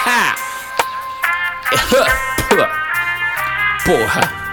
Porra.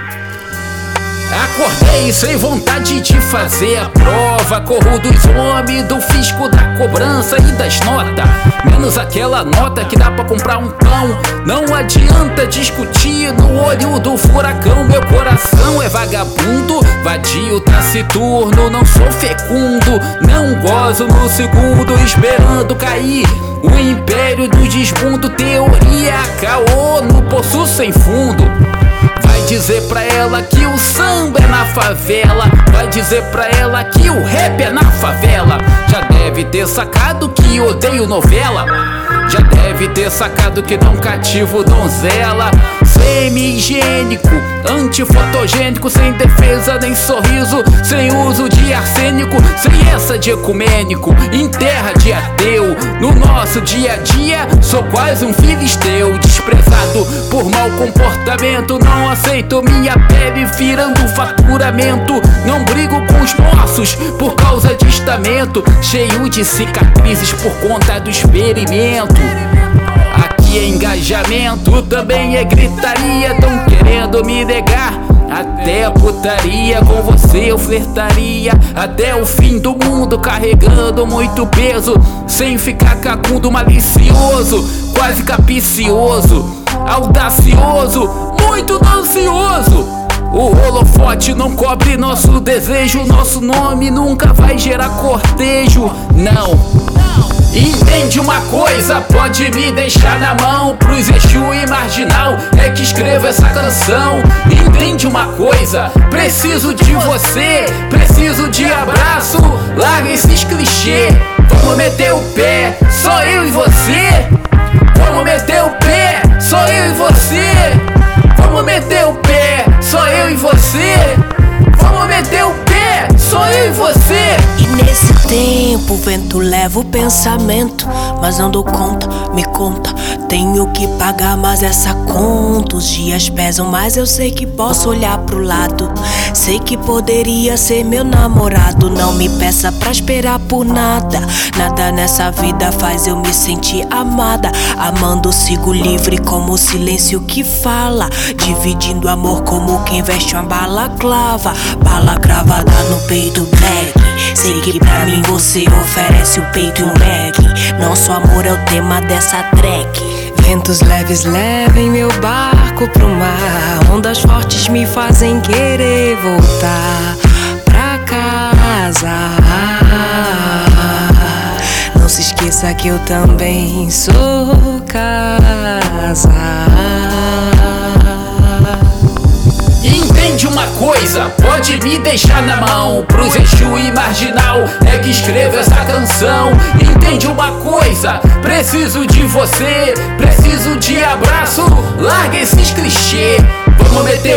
Acordei sem vontade de fazer a prova. Corro dos homens, do fisco, da cobrança e das notas. Menos aquela nota que dá pra comprar um pão. Não adianta discutir no olho do furacão. Meu coração é vagabundo, vadio, taciturno. Não sou fecundo, não gozo no segundo, esperando cair o império do desmundo. Teoria, caô no poço sem fundo. Vai dizer pra ela que o samba é na favela. Vai dizer pra ela que o rap é na favela. Já deve ter sacado que odeio novela. Já deve ter sacado que não cativo donzela. Semi-higiênico, antifotogênico, sem defesa nem sorriso, sem uso de arsênico, sem essa de ecumênico, em terra de ateu. No nosso dia a dia, sou quase um filisteu, desprezado por mau comportamento. Não aceito minha pele virando faturamento. Não brigo com os nossos por causa de estamento, cheio de cicatrizes por conta do experimento. Aqui é engajamento, também é gritaria. Tão querendo me negar, até a putaria. Com você eu flertaria até o fim do mundo, carregando muito peso, sem ficar cacundo, malicioso, quase capicioso, audacioso, muito ansioso. O holofote não cobre nosso desejo. Nosso nome nunca vai gerar cortejo, não. Entende uma coisa, pode me deixar na mão. Pros Exu e marginal é que escrevo essa canção. Entende uma coisa, preciso de você, preciso de abraço. Larga esses clichês, vamos meter o pé, só eu e você. Vamos meter o pé, só eu e você. Vamos meter o pé, só eu e você. Vamos meter o pé, só eu e você. E nesse tempo o vento leva o pensamento, mas não dou conta, me conta. Tenho que pagar mais essa conta. Os dias pesam, mas eu sei que posso olhar pro lado. Sei que poderia ser meu namorado. Não me peça pra esperar por nada. Nada nessa vida faz eu me sentir amada. Amando sigo livre como o silêncio que fala, dividindo amor como quem veste uma balaclava. Bala gravada no peito, black. Sei que pra mim você oferece o peito e o Mac. Nosso amor é o tema dessa track. Ventos leves levem meu barco pro mar. Ondas fortes me fazem querer voltar pra casa. Não se esqueça que eu também sou casa. Entende uma coisa, pode me deixar na mão. Pros Exu e marginal é que escrevo essa canção. Entende uma coisa, preciso de você, preciso de abraço. Larga esses clichês, vamos meter